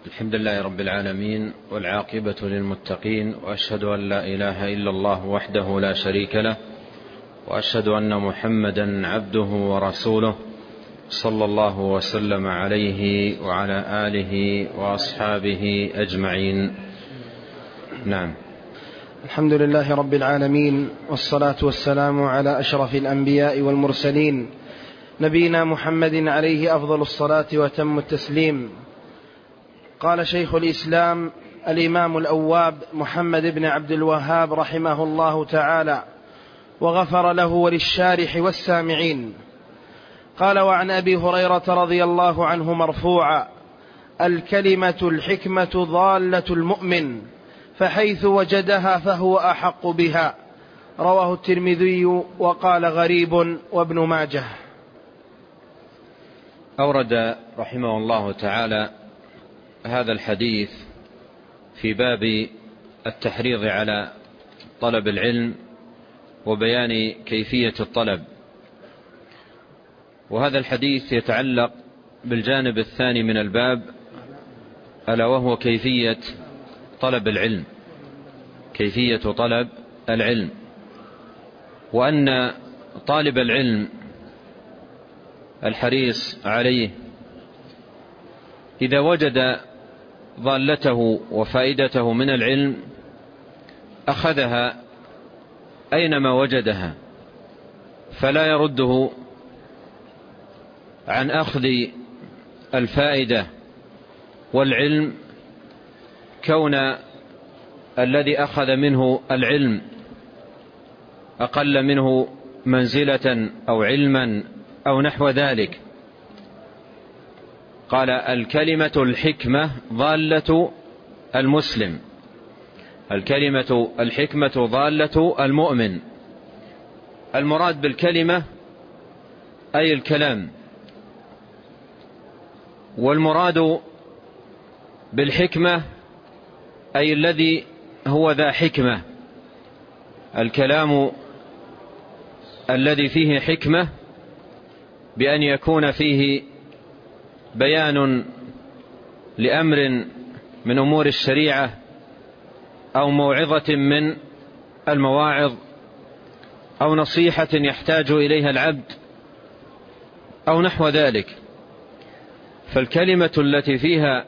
الحمد لله رب العالمين، والعاقبة للمتقين، وأشهد أن لا إله إلا الله وحده لا شريك له، وأشهد أن محمدا عبده ورسوله، صلى الله وسلم عليه وعلى آله وأصحابه أجمعين. نعم. الحمد لله رب العالمين، والصلاة والسلام على أشرف الأنبياء والمرسلين، نبينا محمد عليه أفضل الصلاة وتم التسليم. قال شيخ الإسلام الإمام الأواب محمد بن عبد الوهاب رحمه الله تعالى، وغفر له وللشارح والسامعين. قال: وعن أبي هريرة رضي الله عنه مرفوعا: الكلمة الحكمة ضالة المؤمن، فحيث وجدها فهو أحق بها. رواه الترمذي وقال غريب، وابن ماجه. أورد رحمه الله تعالى هذا الحديث في باب التحريض على طلب العلم وبيان كيفية الطلب، وهذا الحديث يتعلق بالجانب الثاني من الباب، ألا وهو كيفية طلب العلم، كيفية طلب العلم، وأن طالب العلم الحريص عليه إذا وجد ضالته وفائدته من العلم أخذها أينما وجدها، فلا يرده عن أخذ الفائدة والعلم كون الذي أخذ منه العلم أقل منه منزلة أو علما أو نحو ذلك. قال: الكلمة الحكمة ضالة المسلم، الكلمة الحكمة ضالة المؤمن. المراد بالكلمة أي الكلام، والمراد بالحكمة أي الذي هو ذا حكمة، الكلام الذي فيه حكمة، بأن يكون فيه بيان لأمر من أمور الشريعة أو موعظة من المواعظ أو نصيحة يحتاج إليها العبد أو نحو ذلك. فالكلمة التي فيها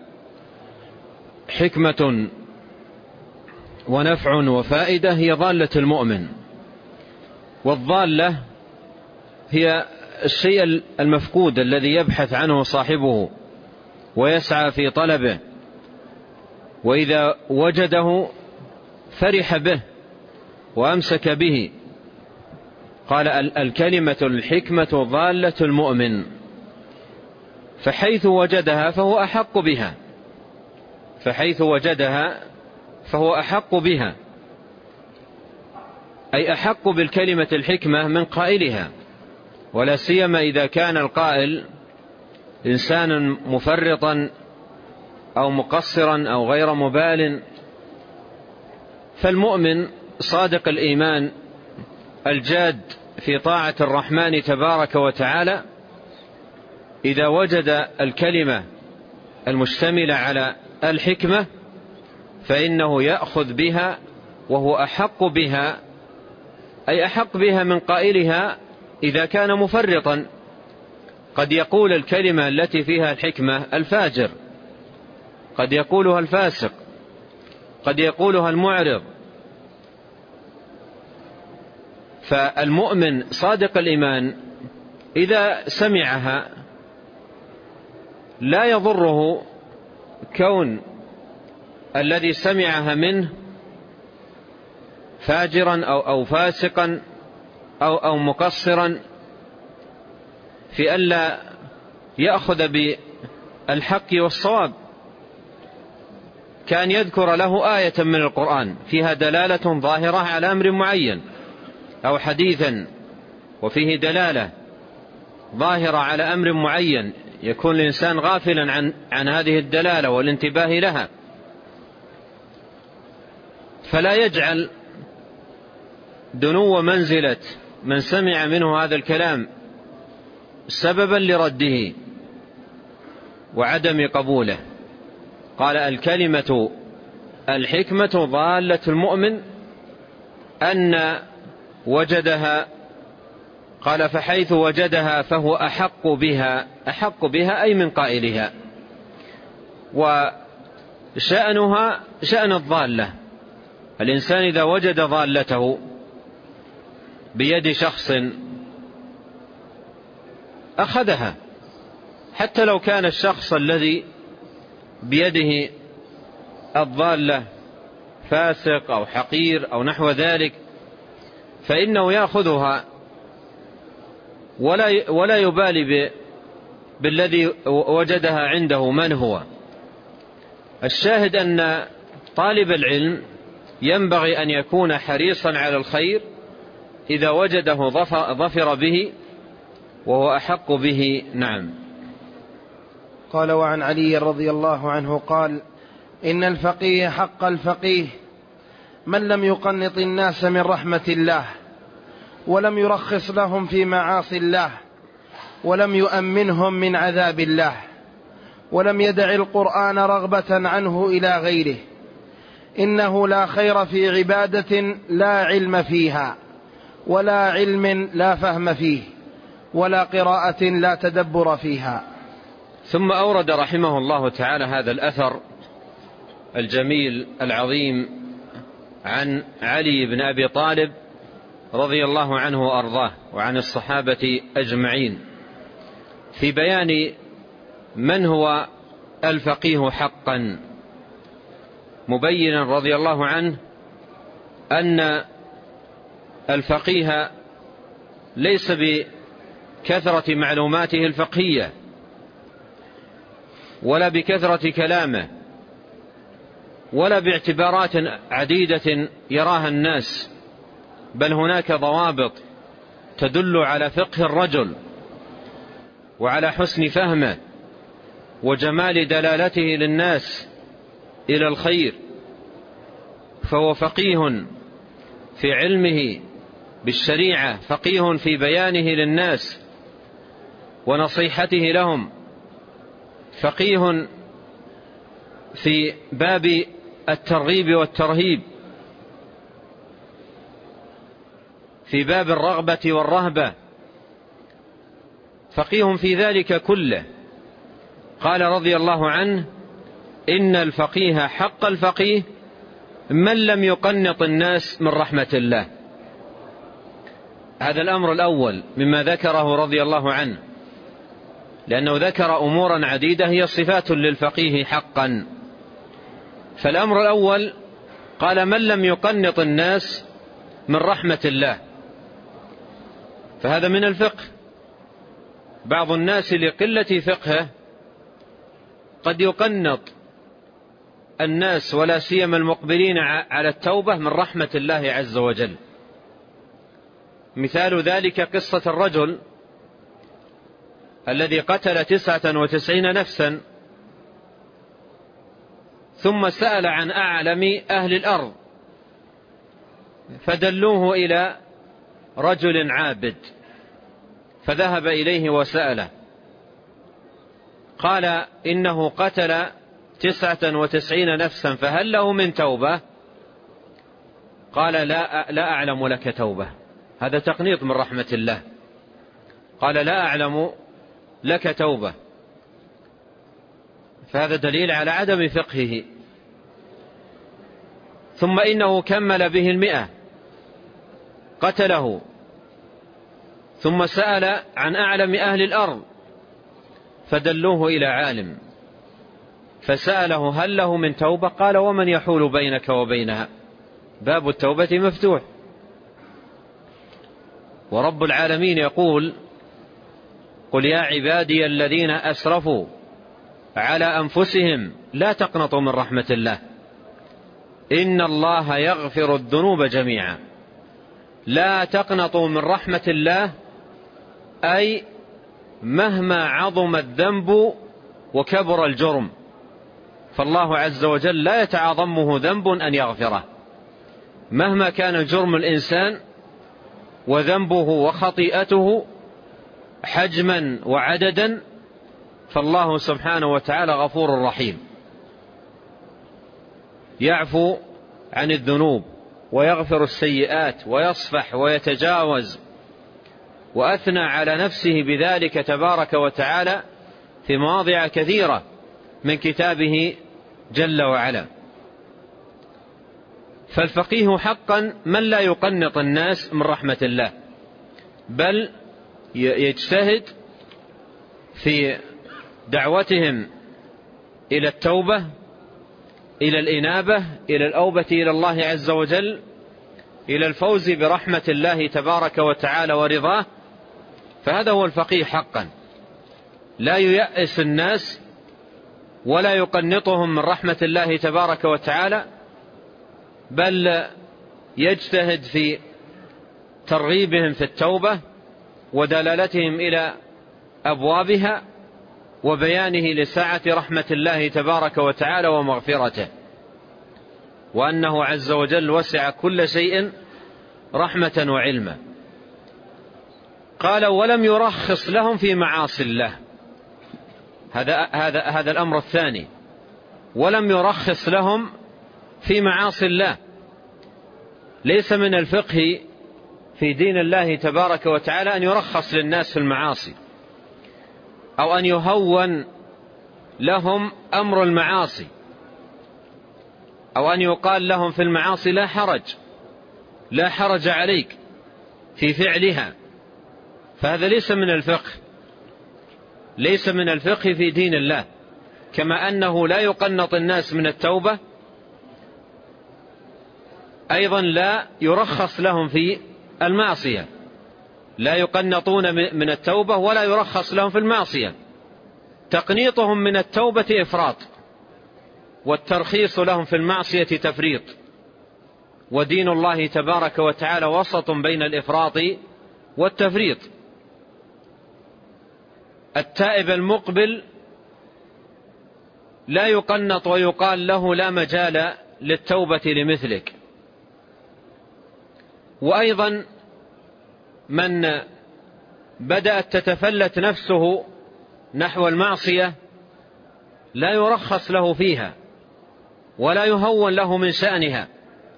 حكمة ونفع وفائدة هي ضالة المؤمن، والضالة هي الشيء المفقود الذي يبحث عنه صاحبه ويسعى في طلبه، وإذا وجده فرح به وأمسك به. قال: الكلمة الحكمة ضالة المؤمن، فحيث وجدها فهو أحق بها، فحيث وجدها فهو أحق بها، أي أحق بالكلمة الحكمة من قائلها، ولا سيما إذا كان القائل إنسانا مفرطا أو مقصرا أو غير مبال. فالمؤمن صادق الإيمان الجاد في طاعة الرحمن تبارك وتعالى إذا وجد الكلمة المشتملة على الحكمة فإنه يأخذ بها وهو أحق بها، أي أحق بها من قائلها إذا كان مفرطا. قد يقول الكلمة التي فيها الحكمة الفاجر، قد يقولها الفاسق، قد يقولها المعرض. فالمؤمن صادق الإيمان إذا سمعها لا يضره كون الذي سمعها منه فاجرا أو فاسقا أو مقصرا، في ألا يأخذ بالحق والصواب، كان يذكر له آية من القرآن فيها دلالة ظاهرة على أمر معين، أو حديثا وفيه دلالة ظاهرة على أمر معين، يكون الإنسان غافلا عن هذه الدلالة والانتباه لها، فلا يجعل دنو منزلة من سمع منه هذا الكلام سببا لرده وعدم قبوله، قال الكلمة الحكمة ضالة المؤمن أن وجدها، قال فحيث وجدها فهو أحق بها أي من قائلها. وشأنها شأن الضالة، الإنسان إذا وجد ضالته بيد شخص أخذها، حتى لو كان الشخص الذي بيده الضالة فاسق أو حقير أو نحو ذلك، فإنه يأخذها ولا يبالي بالذي وجدها عنده من هو. الشاهد أن طالب العلم ينبغي أن يكون حريصا على الخير، إذا وجده ظفر به وهو أحق به. نعم. قال وعن علي رضي الله عنه قال إن الفقيه حق الفقيه من لم يقنط الناس من رحمة الله، ولم يرخص لهم في معاصي الله، ولم يؤمنهم من عذاب الله، ولم يدع القرآن رغبة عنه إلى غيره. إنه لا خير في عبادة لا علم فيها، ولا علم لا فهم فيه، ولا قراءة لا تدبر فيها. ثم أورد رحمه الله تعالى هذا الأثر الجميل العظيم عن علي بن أبي طالب رضي الله عنه وأرضاه وعن الصحابة أجمعين في بيان من هو الفقيه حقا، مبينا رضي الله عنه أن الفقيه ليس بكثرة معلوماته الفقهية ولا بكثرة كلامه ولا باعتبارات عديدة يراها الناس، بل هناك ضوابط تدل على فقه الرجل وعلى حسن فهمه وجمال دلالته للناس إلى الخير. فهو فقيه في علمه بالشريعة، فقيه في بيانه للناس ونصيحته لهم، فقيه في باب الترغيب والترهيب، في باب الرغبة والرهبة، فقيه في ذلك كله. قال رضي الله عنه إن الفقيه حق الفقيه من لم يقنط الناس من رحمة الله. هذا الأمر الأول مما ذكره رضي الله عنه، لأنه ذكر أمورا عديدة هي صفات للفقيه حقا. فالأمر الأول قال من لم يقنط الناس من رحمة الله، فهذا من الفقه. بعض الناس لقلة فقهه قد يقنط الناس ولا سيما المقبلين على التوبة من رحمة الله عز وجل. مثال ذلك قصة الرجل الذي قتل 99 نفسا ثم سأل عن أعلم أهل الأرض فدلوه إلى رجل عابد، فذهب إليه وسأله، قال إنه قتل 99 نفسا فهل له من توبة؟ قال لا أعلم لك توبة. هذا تقنيط من رحمة الله. قال لا أعلم لك توبة، فهذا دليل على عدم فقهه. ثم إنه كمل به 100 قتله، ثم سأل عن أعلم أهل الأرض فدلوه إلى عالم فسأله هل له من توبة؟ قال ومن يحول بينك وبينها؟ باب التوبة مفتوح. ورب العالمين يقول قل يا عبادي الذين أسرفوا على أنفسهم لا تقنطوا من رحمة الله إن الله يغفر الذنوب جميعا. لا تقنطوا من رحمة الله أي مهما عظم الذنب وكبر الجرم، فالله عز وجل لا يتعاظمه ذنب أن يغفره. مهما كان جرم الإنسان وذنبه وخطيئته حجما وعددا، فالله سبحانه وتعالى غفور رحيم. يعفو عن الذنوب ويغفر السيئات ويصفح ويتجاوز، وأثنى على نفسه بذلك تبارك وتعالى في مواضع كثيرة من كتابه جل وعلا. فالفقيه حقا من لا يقنط الناس من رحمة الله، بل يجتهد في دعوتهم إلى التوبة، إلى الإنابة، إلى الأوبة إلى الله عز وجل، إلى الفوز برحمة الله تبارك وتعالى ورضاه. فهذا هو الفقيه حقا، لا ييأس الناس ولا يقنطهم من رحمة الله تبارك وتعالى، بل يجتهد في ترغيبهم في التوبة ودلالتهم إلى أبوابها وبيانه لسعة رحمة الله تبارك وتعالى ومغفرته، وأنه عز وجل وسع كل شيء رحمة وعلما. قال ولم يرخص لهم في معاصي الله. هذا الأمر الثاني، ولم يرخص لهم في معاصي الله. ليس من الفقه في دين الله تبارك وتعالى أن يرخص للناس في المعاصي، أو أن يهون لهم أمر المعاصي، أو أن يقال لهم في المعاصي لا حرج عليك في فعلها. فهذا ليس من الفقه، ليس من الفقه في دين الله. كما أنه لا يقنط الناس من التوبة، أيضا لا يرخص لهم في المعصية، لا يقنطون من التوبة ولا يرخص لهم في المعصية. تقنيطهم من التوبة إفراط، والترخيص لهم في المعصية تفريط. ودين الله تبارك وتعالى وسط بين الإفراط والتفريط. التائب المقبل لا يقنط ويقال له لا مجال للتوبة لمثلك. وأيضا من بدأت تتفلت نفسه نحو المعصية لا يرخص له فيها ولا يهون له من شأنها.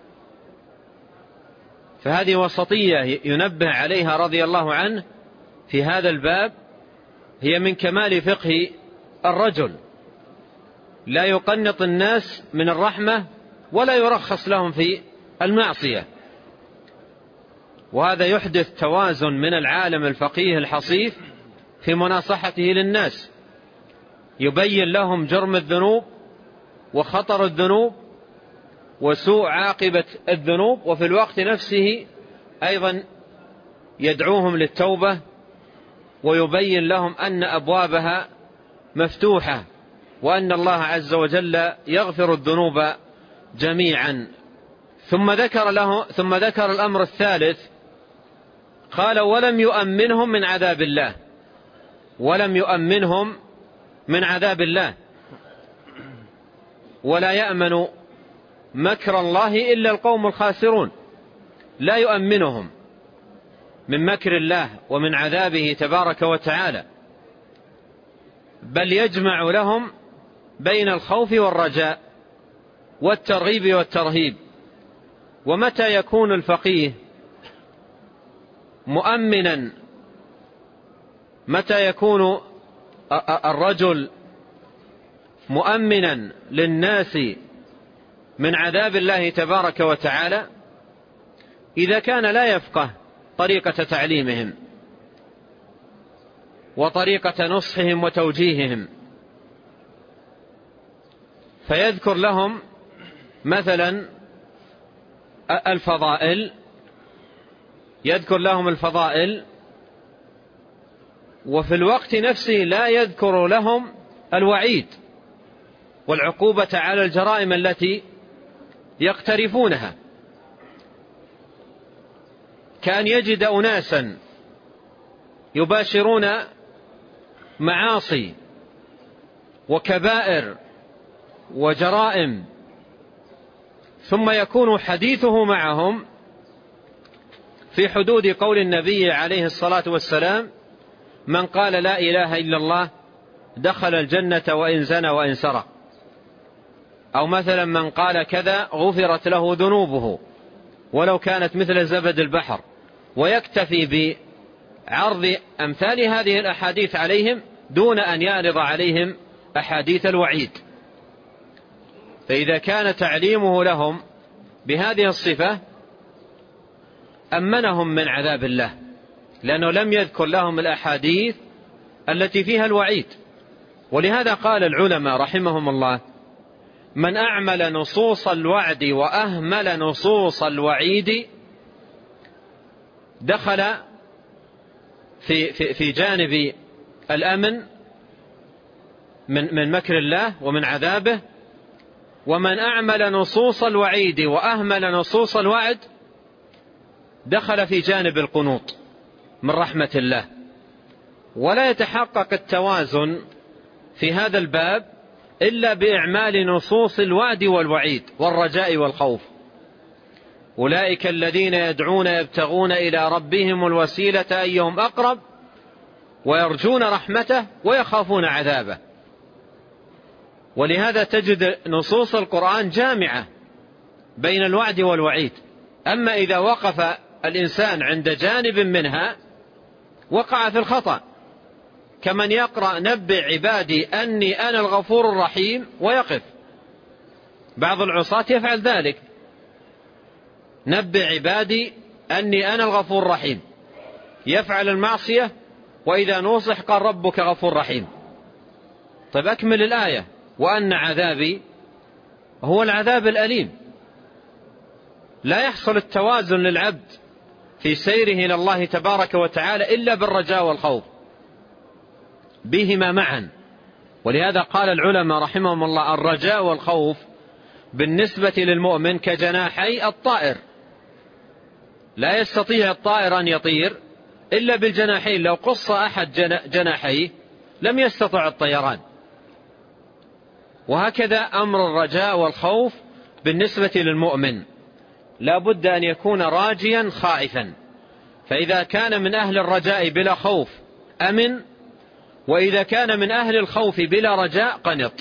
فهذه وسطية ينبه عليها رضي الله عنه في هذا الباب، هي من كمال فقه الرجل. لا يقنط الناس من الرحمة ولا يرخص لهم في المعصية. وهذا يحدث توازن من العالم الفقيه الحصيف في مناصحته للناس، يبين لهم جرم الذنوب وخطر الذنوب وسوء عاقبة الذنوب، وفي الوقت نفسه أيضا يدعوهم للتوبة ويبين لهم أن أبوابها مفتوحة، وأن الله عز وجل يغفر الذنوب جميعا. ثم ذكر الأمر الثالث، قال ولم يؤمنهم من عذاب الله. ولم يؤمنهم من عذاب الله، ولا يأمن مكر الله إلا القوم الخاسرون. لا يؤمنهم من مكر الله ومن عذابه تبارك وتعالى، بل يجمع لهم بين الخوف والرجاء والترغيب والترهيب. ومتى يكون الفقيه مؤمنا، متى يكون الرجل مؤمنا للناس من عذاب الله تبارك وتعالى؟ إذا كان لا يفقه طريقة تعليمهم وطريقة نصحهم وتوجيههم، فيذكر لهم مثلا الفضائل، يذكر لهم الفضائل، وفي الوقت نفسه لا يذكر لهم الوعيد والعقوبة على الجرائم التي يقترفونها. كأن يجد أناسا يباشرون معاصي وكبائر وجرائم، ثم يكون حديثه معهم في حدود قول النبي عليه الصلاة والسلام: من قال لا إله إلا الله دخل الجنة وإن زنى وإن سرق. أو مثلا من قال كذا غفرت له ذنوبه ولو كانت مثل زبد البحر، ويكتفي بعرض أمثال هذه الأحاديث عليهم دون أن يعرض عليهم أحاديث الوعيد. فإذا كان تعليمه لهم بهذه الصفة أمنهم من عذاب الله، لأنه لم يذكر لهم الأحاديث التي فيها الوعيد. ولهذا قال العلماء رحمهم الله: من أعمل نصوص الوعد وأهمل نصوص الوعيد دخل في جانب الأمن من مكر الله ومن عذابه، ومن أعمل نصوص الوعيد وأهمل نصوص الوعد دخل في جانب القنوط من رحمة الله. ولا يتحقق التوازن في هذا الباب إلا بإعمال نصوص الوعد والوعيد والرجاء والخوف. أولئك الذين يدعون يبتغون إلى ربهم الوسيلة أيهم أقرب ويرجون رحمته ويخافون عذابه. ولهذا تجد نصوص القرآن جامعة بين الوعد والوعيد. أما إذا وقف الإنسان عند جانب منها وقع في الخطأ، كمن يقرأ نبئ عبادي أني أنا الغفور الرحيم ويقف. بعض العصاة يفعل ذلك، نبئ عبادي أني أنا الغفور الرحيم، يفعل المعصية وإذا نوصح قال ربك غفور رحيم. طيب أكمل الآية: وأن عذابي هو العذاب الأليم. لا يحصل التوازن للعبد في سيره إلى الله تبارك وتعالى إلا بالرجاء والخوف، بهما معا. ولهذا قال العلماء رحمهم الله: الرجاء والخوف بالنسبة للمؤمن كجناحي الطائر، لا يستطيع الطائر أن يطير إلا بالجناحين، لو قص أحد جناحيه لم يستطع الطيران. وهكذا أمر الرجاء والخوف بالنسبة للمؤمن، لا بد أن يكون راجيا خائفا. فإذا كان من أهل الرجاء بلا خوف أمن، وإذا كان من أهل الخوف بلا رجاء قنط.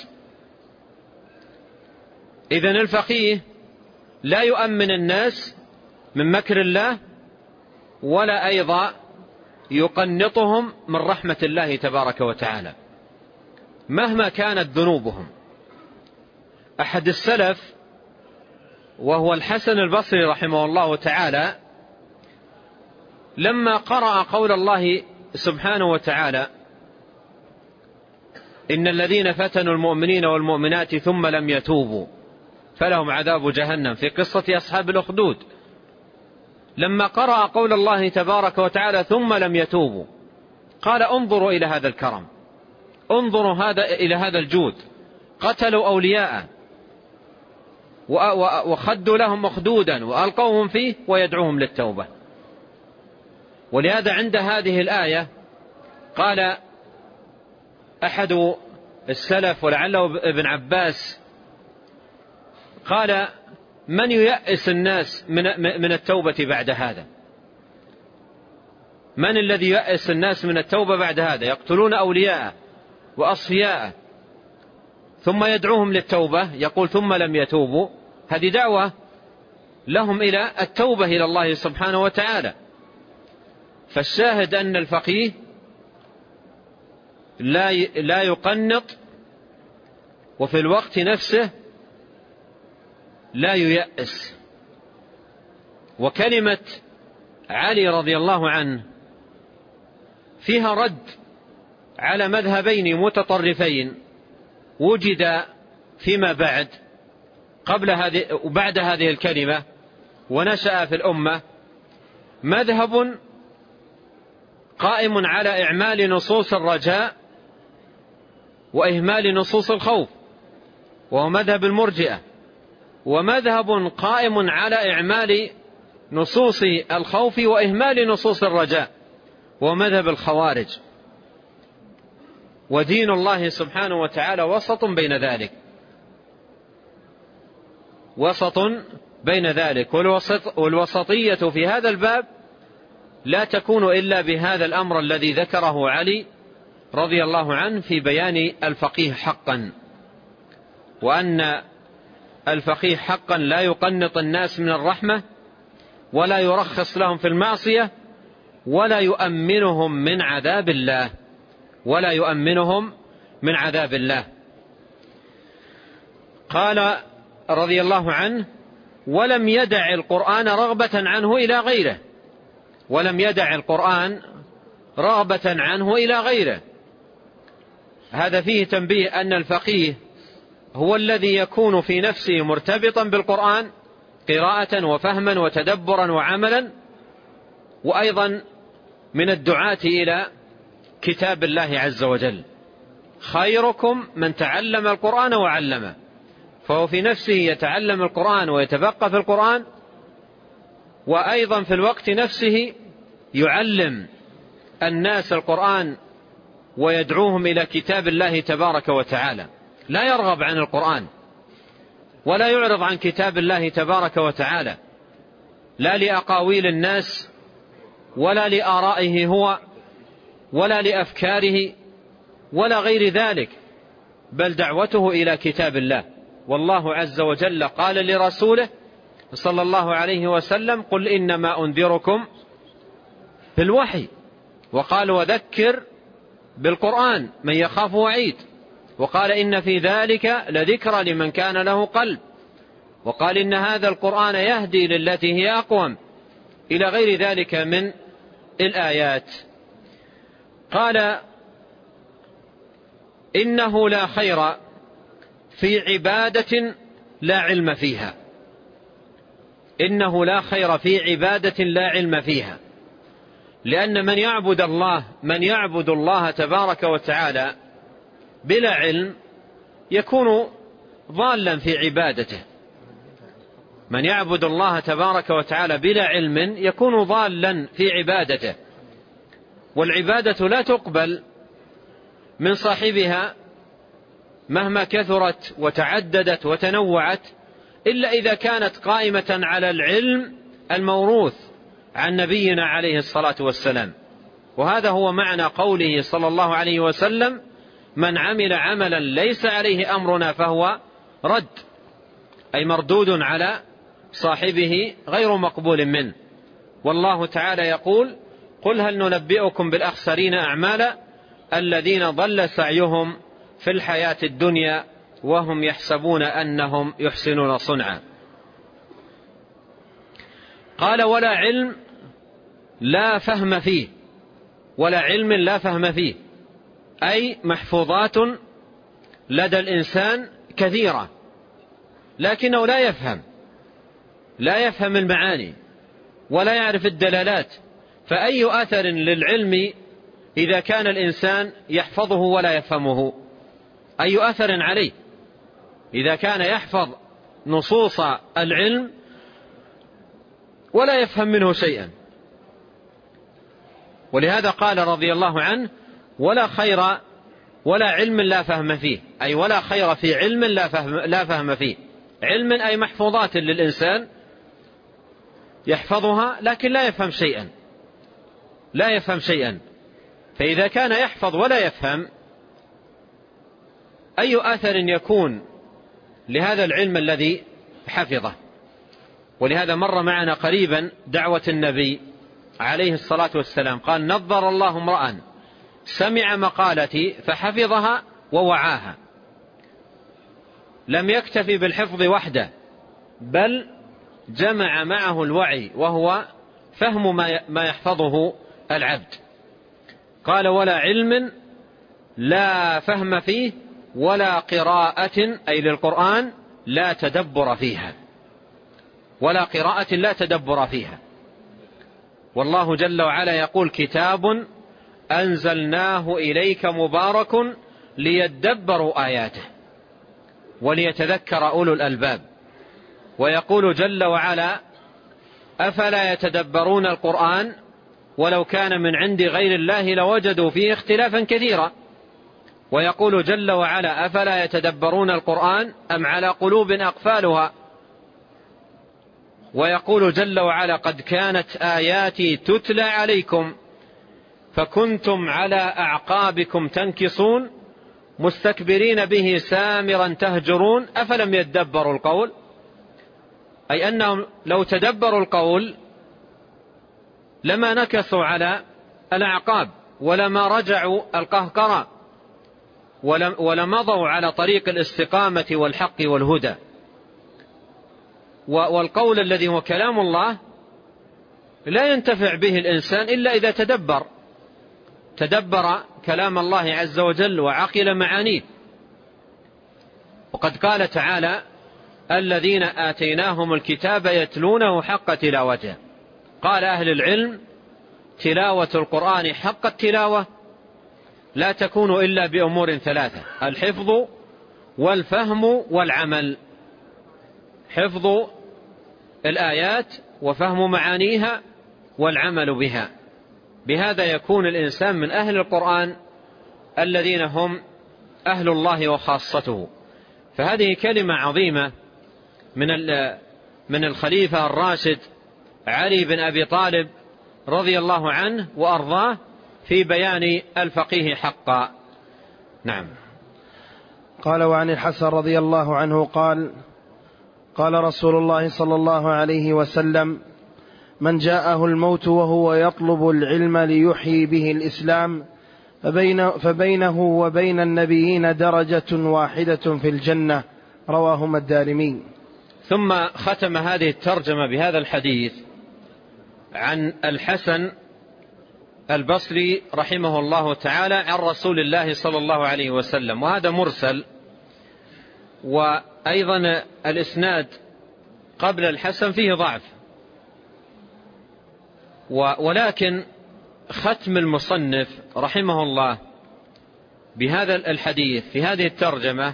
إذن الفقيه لا يؤمن الناس من مكر الله، ولا أيضا يقنطهم من رحمة الله تبارك وتعالى مهما كانت ذنوبهم. أحد السلف وهو الحسن البصري رحمه الله تعالى، لما قرأ قول الله سبحانه وتعالى: إن الذين فتنوا المؤمنين والمؤمنات ثم لم يتوبوا فلهم عذاب جهنم، في قصة أصحاب الأخدود، لما قرأ قول الله تبارك وتعالى ثم لم يتوبوا قال: انظروا إلى هذا الكرم، انظروا إلى هذا الجود، قتلوا أولياء وخدوا لهم مخدودا وألقوهم فيه ويدعوهم للتوبة. ولهذا عند هذه الآية قال أحد السلف ولعله ابن عباس قال: من ييأس الناس من التوبة بعد هذا؟ من الذي ييأس الناس من التوبة بعد هذا؟ يقتلون أولياء وأصفياء ثم يدعوهم للتوبة، يقول ثم لم يتوبوا. هذه دعوة لهم إلى التوبة إلى الله سبحانه وتعالى. فالشاهد أن الفقيه لا يقنط، وفي الوقت نفسه لا ييأس. وكلمة علي رضي الله عنه فيها رد على مذهبين متطرفين وجد فيما بعد قبل هذه وبعد هذه الكلمة ونشأ في الأمة، مذهب قائم على إعمال نصوص الرجاء وإهمال نصوص الخوف، وهو مذهب المرجئة، ومذهب قائم على إعمال نصوص الخوف وإهمال نصوص الرجاء، وهو مذهب الخوارج. ودين الله سبحانه وتعالى وسط بين ذلك، وسط بين ذلك. والوسطية في هذا الباب لا تكون إلا بهذا الأمر الذي ذكره علي رضي الله عنه في بيان الفقيه حقا، وأن الفقيه حقا لا يقنط الناس من الرحمة ولا يرخص لهم في المعصية ولا يؤمنهم من عذاب الله، ولا يؤمنهم من عذاب الله. قال رضي الله عنه: ولم يدع القرآن رغبة عنه إلى غيره، ولم يدع القرآن رغبة عنه إلى غيره. هذا فيه تنبيه أن الفقيه هو الذي يكون في نفسه مرتبطا بالقرآن قراءة وفهما وتدبرا وعملا، وأيضا من الدعاة إلى كتاب الله عز وجل. خيركم من تعلم القرآن وعلمه، فهو في نفسه يتعلم القرآن ويتفقه في القرآن، وأيضا في الوقت نفسه يعلم الناس القرآن ويدعوهم إلى كتاب الله تبارك وتعالى. لا يرغب عن القرآن ولا يعرض عن كتاب الله تبارك وتعالى، لا لأقاويل الناس ولا لآرائه هو ولا لأفكاره ولا غير ذلك، بل دعوته إلى كتاب الله. والله عز وجل قال لرسوله صلى الله عليه وسلم: قل إنما أنذركم بالوحي. وقال: وذكر بالقرآن من يخاف وعيد. وقال: إن في ذلك لذكرى لمن كان له قلب. وقال: إن هذا القرآن يهدي للتي هي أقوم، إلى غير ذلك من الآيات. قال: إنه لا خير في عبادة لا علم فيها. إنه لا خير في عبادة لا علم فيها، لأن من يعبد الله تبارك وتعالى بلا علم يكون ضالا في عبادته. من يعبد الله تبارك وتعالى بلا علم يكون ضالا في عبادته. والعبادة لا تقبل من صاحبها مهما كثرت وتعددت وتنوعت إلا إذا كانت قائمة على العلم الموروث عن نبينا عليه الصلاة والسلام. وهذا هو معنى قوله صلى الله عليه وسلم: من عمل عملا ليس عليه أمرنا فهو رد، أي مردود على صاحبه غير مقبول منه. والله تعالى يقول: قل هل ننبئكم بالأخسرين أعمالا الذين ضل سعيهم في الحياة الدنيا وهم يحسبون أنهم يحسنون صنعا. قال: ولا علم لا فهم فيه، ولا علم لا فهم فيه، أي محفوظات لدى الإنسان كثيرة لكنه لا يفهم المعاني ولا يعرف الدلالات. فأي أثر للعلم إذا كان الإنسان يحفظه ولا يفهمه؟ أي أثر عليه إذا كان يحفظ نصوص العلم ولا يفهم منه شيئا؟ ولهذا قال رضي الله عنه: ولا خير ولا علم لا فهم فيه، أي ولا خير في علم لا فهم فيه. علم أي محفوظات للإنسان يحفظها لكن لا يفهم شيئا. فإذا كان يحفظ ولا يفهم، أي أثر يكون لهذا العلم الذي حفظه؟ ولهذا مر معنا قريبا دعوة النبي عليه الصلاة والسلام، قال: نظر الله امرأ سمع مقالتي فحفظها ووعاها. لم يكتفي بالحفظ وحده، بل جمع معه الوعي وهو فهم ما يحفظه العبد. قال: ولا علم لا فهم فيه ولا قراءة، أي للقرآن، لا تدبر فيها، ولا قراءة لا تدبر فيها. والله جل وعلا يقول: كتاب أنزلناه إليك مبارك ليدبروا آياته وليتذكر أولو الألباب. ويقول جل وعلا: أفلا يتدبرون القرآن ولو كان من عند غير الله لوجدوا فيه اختلافا كثيرا. ويقول جل وعلا: أفلا يتدبرون القرآن أم على قلوب أقفالها. ويقول جل وعلا: قد كانت آياتي تتلى عليكم فكنتم على أعقابكم تنكصون مستكبرين به سامرا تهجرون أفلم يدبروا القول، أي أنهم لو تدبروا القول لما نكسوا على الأعقاب ولما رجعوا القهقرة ولمضوا على طريق الاستقامة والحق والهدى. والقول الذي هو كلام الله لا ينتفع به الإنسان إلا إذا تدبر كلام الله عز وجل وعقل معانيه. وقد قال تعالى: الذين آتيناهم الكتاب يتلونه حق تلاوته. قال أهل العلم: تلاوة القرآن حق التلاوة لا تكون إلا بأمور ثلاثة: الحفظ والفهم والعمل. حفظ الآيات وفهم معانيها والعمل بها. بهذا يكون الإنسان من أهل القرآن الذين هم أهل الله وخاصته. فهذه كلمة عظيمة من الخليفة الراشد علي بن أبي طالب رضي الله عنه وأرضاه في بيان الفقيه حقا. نعم. قال: وعن الحسن رضي الله عنه قال: قال رسول الله صلى الله عليه وسلم: من جاءه الموت وهو يطلب العلم ليحيي به الإسلام فبينه وبين النبيين درجة واحدة في الجنة. رواهما الدارمي. ثم ختم هذه الترجمة بهذا الحديث عن الحسن البصري رحمه الله تعالى عن رسول الله صلى الله عليه وسلم، وهذا مرسل. وأيضا الإسناد قبل الحسن فيه ضعف، ولكن ختم المصنف رحمه الله بهذا الحديث في هذه الترجمة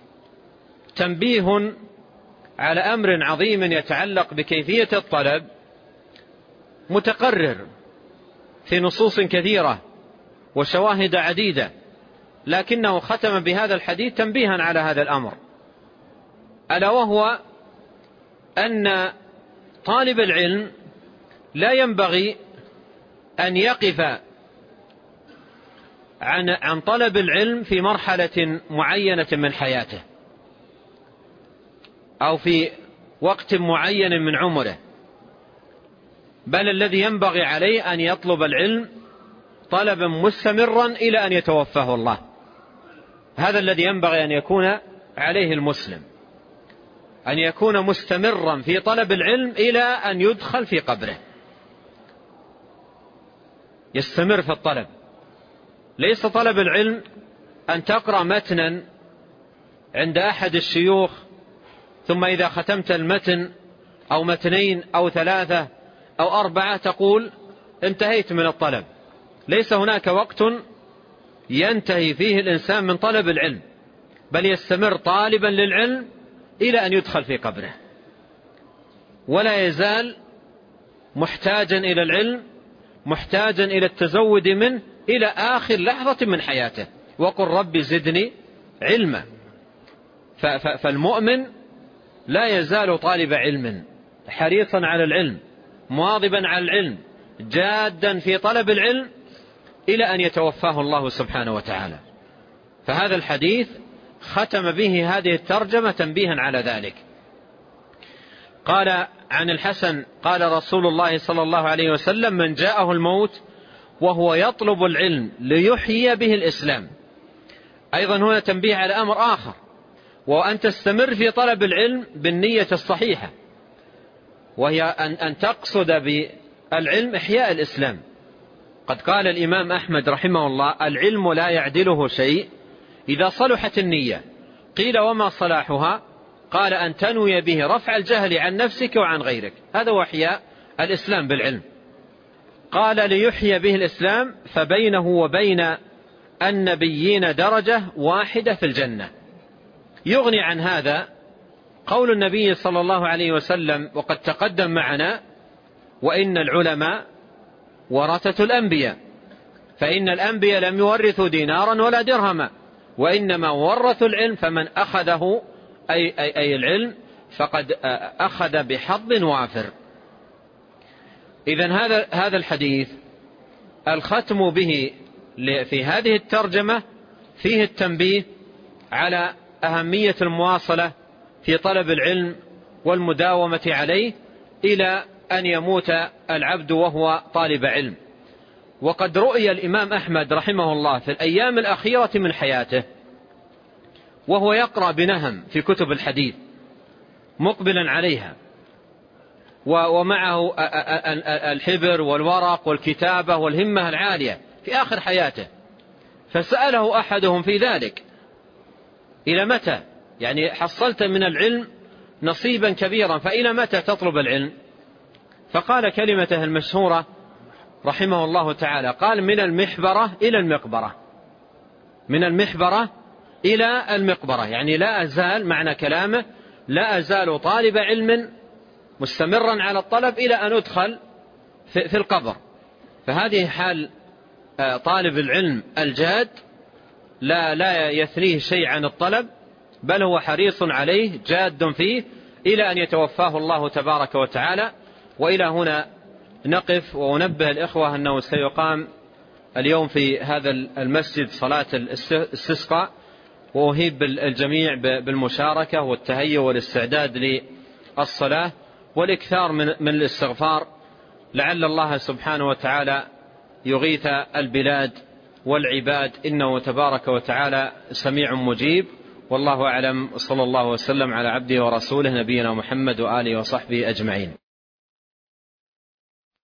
تنبيه على أمر عظيم يتعلق بكيفية الطلب، متقرر في نصوص كثيرة وشواهد عديدة، لكنه ختم بهذا الحديث تنبيها على هذا الأمر، ألا وهو أن طالب العلم لا ينبغي أن يقف عن طلب العلم في مرحلة معينة من حياته أو في وقت معين من عمره، بل الذي ينبغي عليه أن يطلب العلم طلبا مستمرا إلى أن يتوفاه الله. هذا الذي ينبغي أن يكون عليه المسلم، أن يكون مستمرا في طلب العلم إلى أن يدخل في قبره، يستمر في الطلب. ليس طلب العلم أن تقرأ متنا عند أحد الشيوخ ثم إذا ختمت المتن أو متنين أو ثلاثة أو أربعة تقول انتهيت من الطلب. ليس هناك وقت ينتهي فيه الإنسان من طلب العلم، بل يستمر طالبا للعلم إلى أن يدخل في قبره، ولا يزال محتاجا إلى العلم، محتاجا إلى التزود منه إلى آخر لحظة من حياته. وقل رب زدني علما. فالمؤمن لا يزال طالب علم، حريصا على العلم، مواظبا على العلم، جادا في طلب العلم إلى أن يتوفاه الله سبحانه وتعالى. فهذا الحديث ختم به هذه الترجمة تنبيها على ذلك. قال عن الحسن قال رسول الله صلى الله عليه وسلم: من جاءه الموت وهو يطلب العلم ليحيي به الإسلام. أيضا هنا تنبيه على أمر آخر، وأن تستمر في طلب العلم بالنية الصحيحة، وهي أن تقصد بالعلم إحياء الإسلام. قد قال الإمام أحمد رحمه الله: العلم لا يعدله شيء إذا صلحت النية. قيل: وما صلاحها؟ قال: أن تنوي به رفع الجهل عن نفسك وعن غيرك. هذا هو إحياء الإسلام بالعلم. قال: ليحيي به الإسلام فبينه وبين النبيين درجة واحدة في الجنة. يغني عن هذا قول النبي صلى الله عليه وسلم، وقد تقدم معنا: وإن العلماء ورثة الأنبياء، فإن الأنبياء لم يورثوا دينارا ولا درهما، وإنما ورثوا العلم، فمن أخذه أي العلم فقد أخذ بحظ وافر. إذن هذا الحديث الختم به في هذه الترجمة فيه التنبيه على أهمية المواصلة في طلب العلم والمداومة عليه إلى أن يموت العبد وهو طالب علم. وقد رؤي الإمام أحمد رحمه الله في الأيام الأخيرة من حياته وهو يقرأ بنهم في كتب الحديث مقبلا عليها، ومعه الحبر والورق والكتابة والهمة العالية في آخر حياته. فسأله أحدهم في ذلك: إلى متى؟ يعني حصلت من العلم نصيبا كبيرا، فإلى متى تطلب العلم؟ فقال كلمته المشهورة رحمه الله تعالى، قال: من المحبرة إلى المقبرة. من المحبرة إلى المقبرة، يعني لا أزال، معنى كلامه لا أزال طالب علم مستمرا على الطلب إلى أن أدخل في القبر. فهذه حال طالب العلم الجاد، لا يثنيه شيء عن الطلب، بل هو حريص عليه جاد فيه إلى أن يتوفاه الله تبارك وتعالى. وإلى هنا نقف، وأنبه الإخوة أنه سيقام اليوم في هذا المسجد صلاة الاستسقاء، وأهيب الجميع بالمشاركة والتهيؤ والاستعداد للصلاة والإكثار من الاستغفار، لعل الله سبحانه وتعالى يغيث البلاد والعباد، إنه تبارك وتعالى سميع مجيب. والله أعلم، صلى الله وسلم على عبده ورسوله نبينا محمد وآله وصحبه أجمعين.